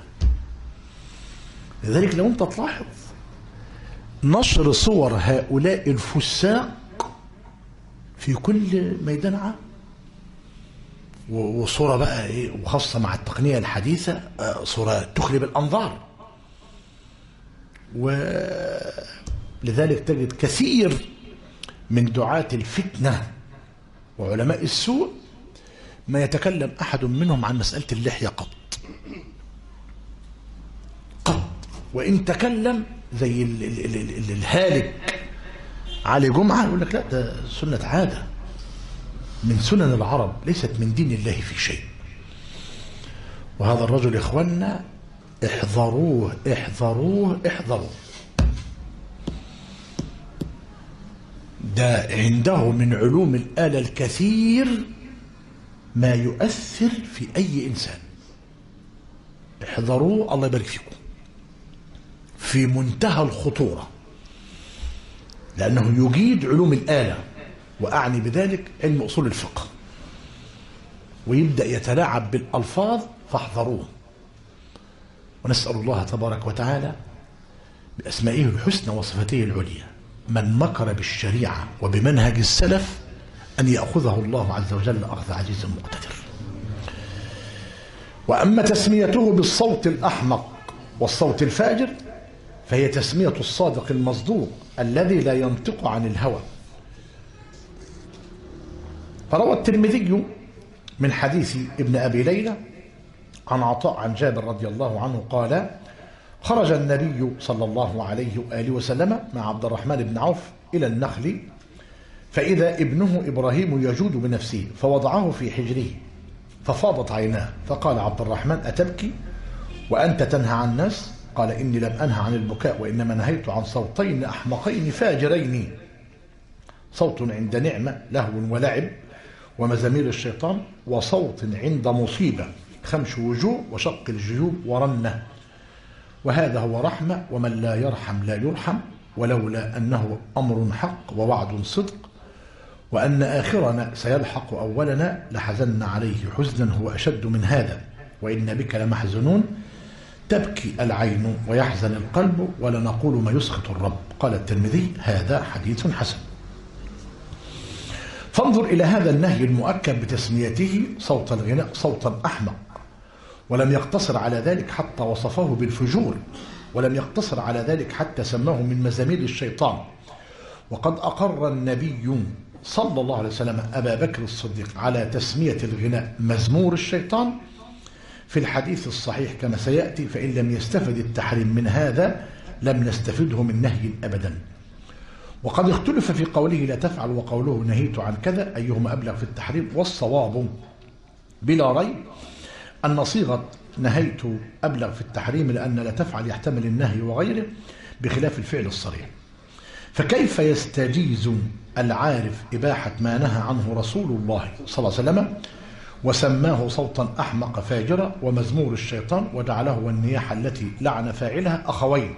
لذلك لو أنت تلاحظ نشر صور هؤلاء الفساق في كل ميدان عام، وصورة بقى إيه، وخاصة مع التقنية الحديثة صورة تخلب الأنظار. ولذلك تجد كثير من دعاة الفتنة وعلماء السوء ما يتكلم أحد منهم عن مسألة اللحية قط، وإن تكلم زي الهالك علي جمعة يقول لك لا ده سنة عادة من سنن العرب ليست من دين الله في شيء. وهذا الرجل يا إخواننا احذروه احذروه احذروه، ده عنده من علوم الآلة الكثير ما يؤثر في أي إنسان. احذروه الله يبارك فيكم، في منتهى الخطورة، لأنه يجيد علوم الآلة، وأعني بذلك علم أصول الفقه، ويبدأ يتلاعب بالألفاظ، فاحذروه. ونسأل الله تبارك وتعالى بأسمائه الحسنى وصفاته العليا من مكر بالشريعة وبمنهج السلف أن يأخذه الله عز وجل أخذ عزيز مقتدر. وأما تسميته بالصوت الأحمق والصوت الفاجر فهي تسمية الصادق المصدوق الذي لا ينطق عن الهوى. فروى الترمذي من حديث ابن أبي ليلى عن عطاء عن جابر رضي الله عنه قال: خرج النبي صلى الله عليه وآله وسلم مع عبد الرحمن بن عوف إلى النخل، فإذا ابنه إبراهيم يجود بنفسه، فوضعه في حجره ففاضت عيناه، فقال عبد الرحمن: أتبكي وأنت تنهى عن الناس؟ قال: إني لم أنهى عن البكاء، وإنما نهيت عن صوتين أحمقين فاجرين، صوت عند نعمة لهو ولعب ومزامير الشيطان، وصوت عند مصيبة خمش وجوه وشق الجيوب ورنة، وهذا هو رحمة، ومن لا يرحم لا يرحم، ولولا أنه أمر حق ووعد صدق، وأن آخرنا سيلحق أولنا لحزن عليه حزنا هو أشد من هذا، وإن بك لمحزنون، تبكي العين ويحزن القلب، ولا نقول ما يسخط الرب. قال الترمذي: هذا حديث حسن. فانظر إلى هذا النهي المؤكد بتسميته صوت الغناء صوتا أحمق، ولم يقتصر على ذلك حتى وصفه بالفجور، ولم يقتصر على ذلك حتى سماه من مزامير الشيطان. وقد أقر النبي صلى الله عليه وسلم أبا بكر الصديق على تسمية الغناء مزمور الشيطان في الحديث الصحيح كما سيأتي، فإن لم يستفد التحريم من هذا لم نستفده من نهي أبدا. وقد اختلف في قوله لا تفعل وقوله نهيت عن كذا أيهما أبلغ في التحريم، والصواب بلا ريب أن صيغة نهيت أبلغ في التحريم، لأن لا تفعل يحتمل النهي وغيره بخلاف الفعل الصريح. فكيف يستجيز العارف إباحة ما نهى عنه رسول الله صلى الله عليه وسلم وسماه صوتا أحمق فاجرا ومزمور الشيطان، وجعله والنياحة التي لعن فاعلها أخوين،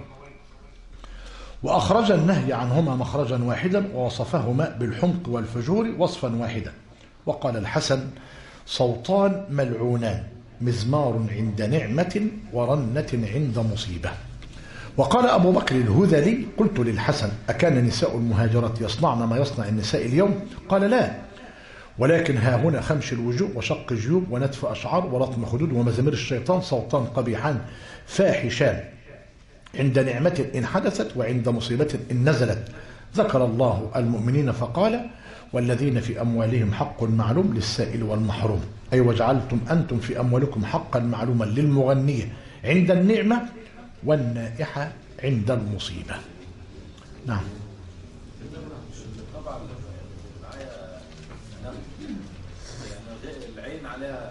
وأخرج النهي عنهما مخرجا واحدا، ووصفهما بالحمق والفجور وصفا واحدا. وقال الحسن: صوتان ملعونان، مزمار عند نعمة ورنة عند مصيبة. وقال أبو بكر الهذلي: قلت للحسن: أكان نساء المهاجرات يصنعن ما يصنع النساء اليوم؟ قال: لا، ولكن ها هنا خمش الوجوه وشق جيوب ونتف أشعار ولطم خدود ومزامير الشيطان، صوتان قبيحان فاحشان عند نعمة إن حدثت وعند مصيبة إن نزلت. ذكر الله المؤمنين فقال: والذين في أموالهم حق معلوم للسائل والمحروم، أي وجعلتم أنتم في أموالكم حقا معلوما للمغنية عند النعمة والنائحة عند المصيبة. نعم. العين عليها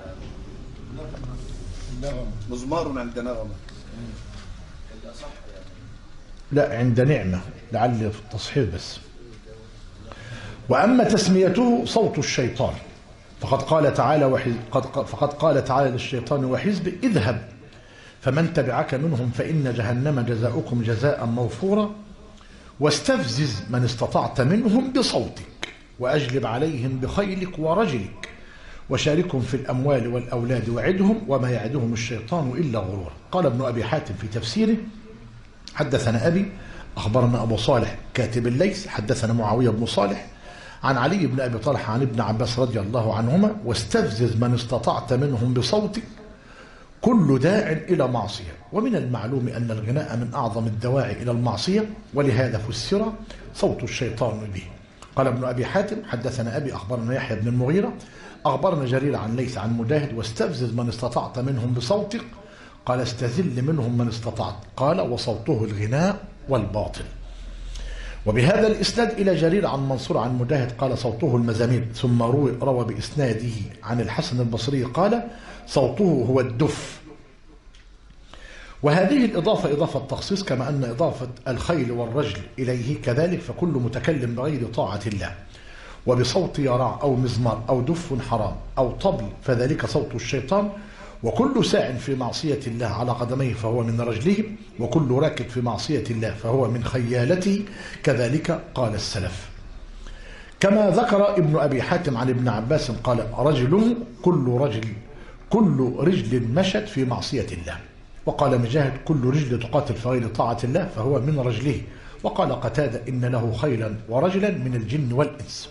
مزمار عند نغمة. لا، عند نعمة، لعل في التصحيح بس. وأما تسميته صوت الشيطان فقد قال تعالى للشيطان وحزبه: اذهب فمن تبعك منهم فإن جهنم جزاؤكم جزاء موفورا، واستفزز من استطعت منهم بصوتك، وأجلب عليهم بخيلك ورجلك، وشاركهم في الأموال والأولاد وعدهم، وما يعدهم الشيطان إلا غرورا. قال ابن أبي حاتم في تفسيره: حدثنا أبي أخبرنا أبو صالح كاتب الليث حدثنا معاوية بن صالح عن علي بن أبي طلحة عن ابن عباس رضي الله عنهما: واستفزز من استطعت منهم بصوتك كل داع إلى معصية. ومن المعلوم أن الغناء من أعظم الدواعي إلى المعصية، ولهذا فسر صوت الشيطان به. قال ابن أبي حاتم: حدثنا أبي أخبرنا يحيى بن المغيرة أخبرنا جرير عن ليث عن مجاهد: واستفزز من استطعت منهم بصوتك. قال: استذل منهم من استطعت. قال: وصوته الغناء والباطل. وبهذا الإسناد إلى جرير عن منصور عن مجاهد قال: صوته المزامير. ثم روى بإسناده عن الحسن البصري قال: صوته هو الدف. وهذه الإضافة إضافة تخصيص، كما أن إضافة الخيل والرجل إليه كذلك، فكل متكلم بغير طاعة الله وبصوت يرع أو مزمار أو دف حرام أو طبل فذلك صوت الشيطان، وكل ساع في معصية الله على قدميه فهو من رجله، وكل راكب في معصية الله فهو من خيالته، كذلك قال السلف. كما ذكر ابن أبي حاتم عن ابن عباس قال: رجله كل رجل مشت في معصية الله. وقال مجاهد: كل رجل تقاتل في غير طاعة الله فهو من رجله. وقال قتادة: إن له خيلا ورجلا من الجن والإنس.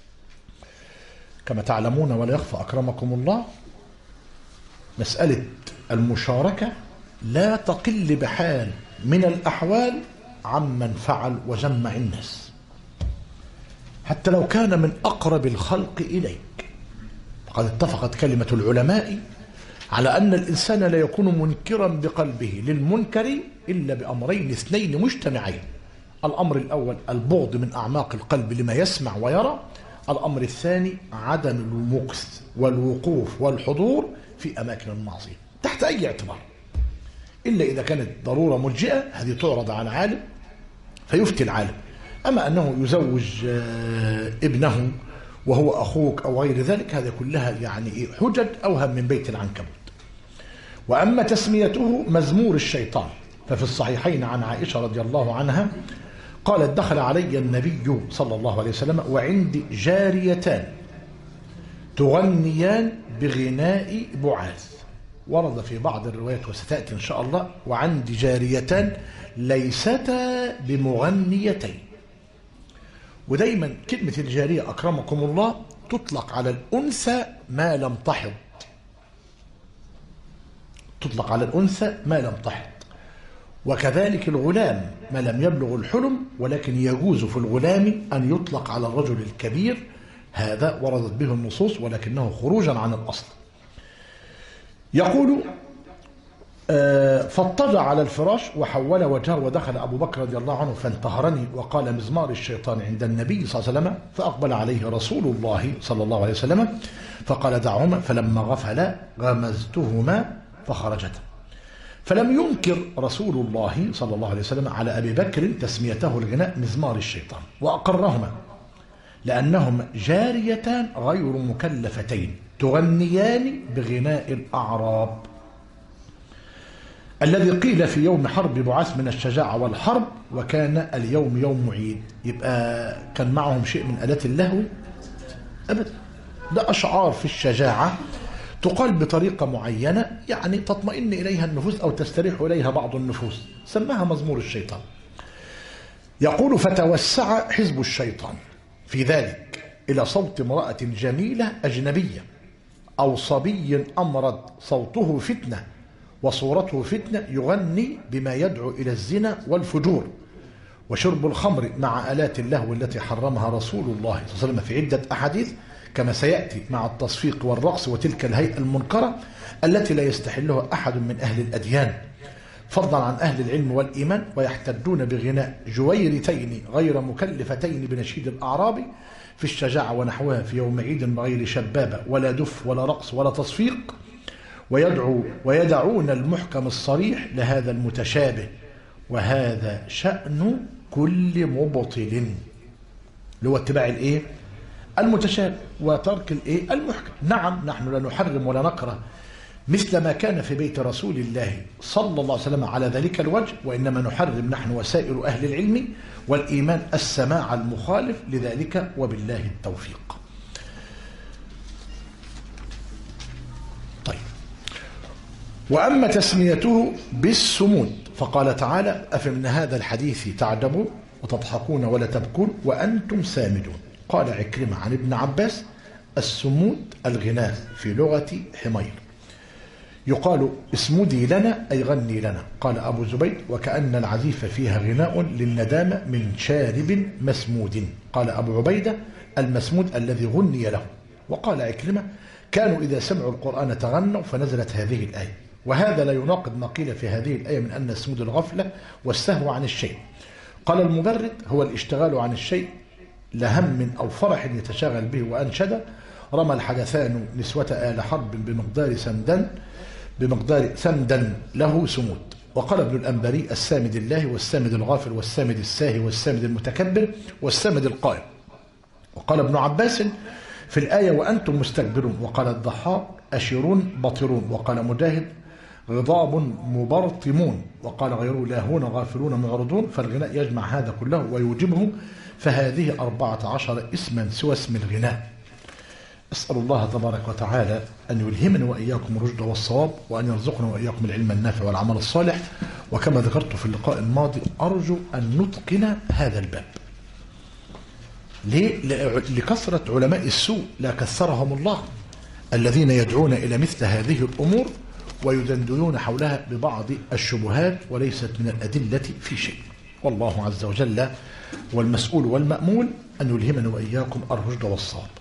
كما تعلمون ولا يخفى أكرمكم الله، مسألة المشاركة لا تقل بحال من الأحوال عمن فعل وجمع الناس، حتى لو كان من أقرب الخلق إليك. فقد اتفقت كلمة العلماء على أن الإنسان لا يكون منكرا بقلبه للمنكر إلا بأمرين اثنين مجتمعين. الأمر الأول البغض من أعماق القلب لما يسمع ويرى. الأمر الثاني عدم المكث والوقوف والحضور في أماكن المعصية تحت أي اعتبار، إلا إذا كانت ضرورة ملجئة، هذه تعرض على عالم فيفتي العالم. أما أنه يزوج ابنه وهو أخوك أو غير ذلك، هذا كلها يعني حجج أوهم من بيت العنكبوت. وأما تسميته مزمور الشيطان ففي الصحيحين عن عائشة رضي الله عنها قالت: دخل علي النبي صلى الله عليه وسلم وعندي جاريتان تغنيان بغناء بعاث. ورد في بعض الروايات وستأتي إن شاء الله: وعندي جاريتان ليستا بمغنيتين. ودايما كلمة الجارية أكرمكم الله تطلق على الأنثى ما لم تحض، تطلق على الأنثى ما لم تحض. وكذلك الغلام ما لم يبلغ الحلم، ولكن يجوز في الغلام أن يطلق على الرجل الكبير، هذا وردت به النصوص ولكنه خروجا عن الأصل. يقول: فاضطجع على الفراش وحول وجهه ودخل أبو بكر رضي الله عنه فانتهرني وقال: مزمار الشيطان عند النبي صلى الله عليه وسلم. فأقبل عليه رسول الله صلى الله عليه وسلم فقال: دعهما. فلما غفلا غمزتهما فخرجتا. فلم ينكر رسول الله صلى الله عليه وسلم على أبي بكر تسميته الغناء مزمار الشيطان، وأقرهما لأنهما جاريتان غير مكلفتين تغنيان بغناء الأعراب الذي قيل في يوم حرب بعث من الشجاعة والحرب، وكان اليوم يوم عيد. يبقى كان معهم شيء من آلات اللهو؟ أبدا، ده أشعار في الشجاعة تقال بطريقة معينة يعني تطمئن إليها النفوس أو تستريح إليها بعض النفوس، سماها مزمور الشيطان. يقول: فتوسع حزب الشيطان في ذلك إلى صوت امرأة جميلة أجنبية أو صبي أمرد صوته فتنة وصورته فتنة يغني بما يدعو إلى الزنا والفجور وشرب الخمر مع آلات اللهو التي حرمها رسول الله صلى الله عليه وسلم في عدة أحاديث، كما سيأتي مع التصفيق والرقص وتلك الهيئة المنكرة التي لا يستحلها أحد من أهل الأديان فضلا عن أهل العلم والإيمان، ويحتدون بغناء جويرتين غير مكلفتين بنشيد الأعراب في الشجاعة ونحوها في يوم عيد بغير شبابة ولا دف ولا رقص ولا تصفيق، ويدعون المحكم الصريح لهذا المتشابه، وهذا شأن كل مبطل، اللي هو اتباع الايه؟ المتشابه وترك الايه؟ المحكم. نعم، نحن لا نحرم ولا نكره مثل ما كان في بيت رسول الله صلى الله عليه وسلم على ذلك الوجه، وإنما نحرم نحن وسائر أهل العلم والإيمان السماع المخالف لذلك، وبالله التوفيق. طيب، وأما تسميته بالسمود فقال تعالى: أفمن هذا الحديث تعجبون وتضحكون ولا تبكون وأنتم سامدون. قال عكرمة عن ابن عباس: السمود الغناء في لغة حمير، يقال اسمدي لنا أي غني لنا. قال أبو زبيد: وكأن العزيف فيها غناء للندامة من شارب مسمود. قال أبو عبيدة: المسمود الذي غني له. وقال عكرمة: كانوا إذا سمعوا القرآن تغنوا، فنزلت هذه الآية. وهذا لا يناقض ما قيل في هذه الآية من أن السمود الغفلة والسهو عن الشيء. قال المبرد: هو الاشتغال عن الشيء لهم أو فرح يتشاغل به. وأنشد: رمى الحدثان نسوة آل حرب بمقدار سمدا له سمود. وقال ابن الأنبري: السامد الله والسامد الغافل والسامد الساهي والسامد المتكبر والسامد القائم. وقال ابن عباس في الآية: وأنتم مستكبرون. وقال الضحاك: أشرون بطرون. وقال مجاهد: غضاب مبرطمون. وقال غيره: لاهون غافلون معرضون. فالغناء يجمع هذا كله ويوجبه، فهذه 14 اسما سوى اسم الغناء. أسأل الله تبارك وتعالى أن يلهمنا وإياكم الرشد والصواب، وأن يرزقنا وإياكم العلم النافع والعمل الصالح. وكما ذكرت في اللقاء الماضي، أرجو أن نتقن هذا الباب. ليه؟ لكثرة علماء السوء لا كثرهم الله، الذين يدعون إلى مثل هذه الأمور ويدندنون حولها ببعض الشبهات وليست من الأدلة في شيء. والله عز وجل والمسؤول والمأمول أن يلهمنا وإياكم الرشد والصواب.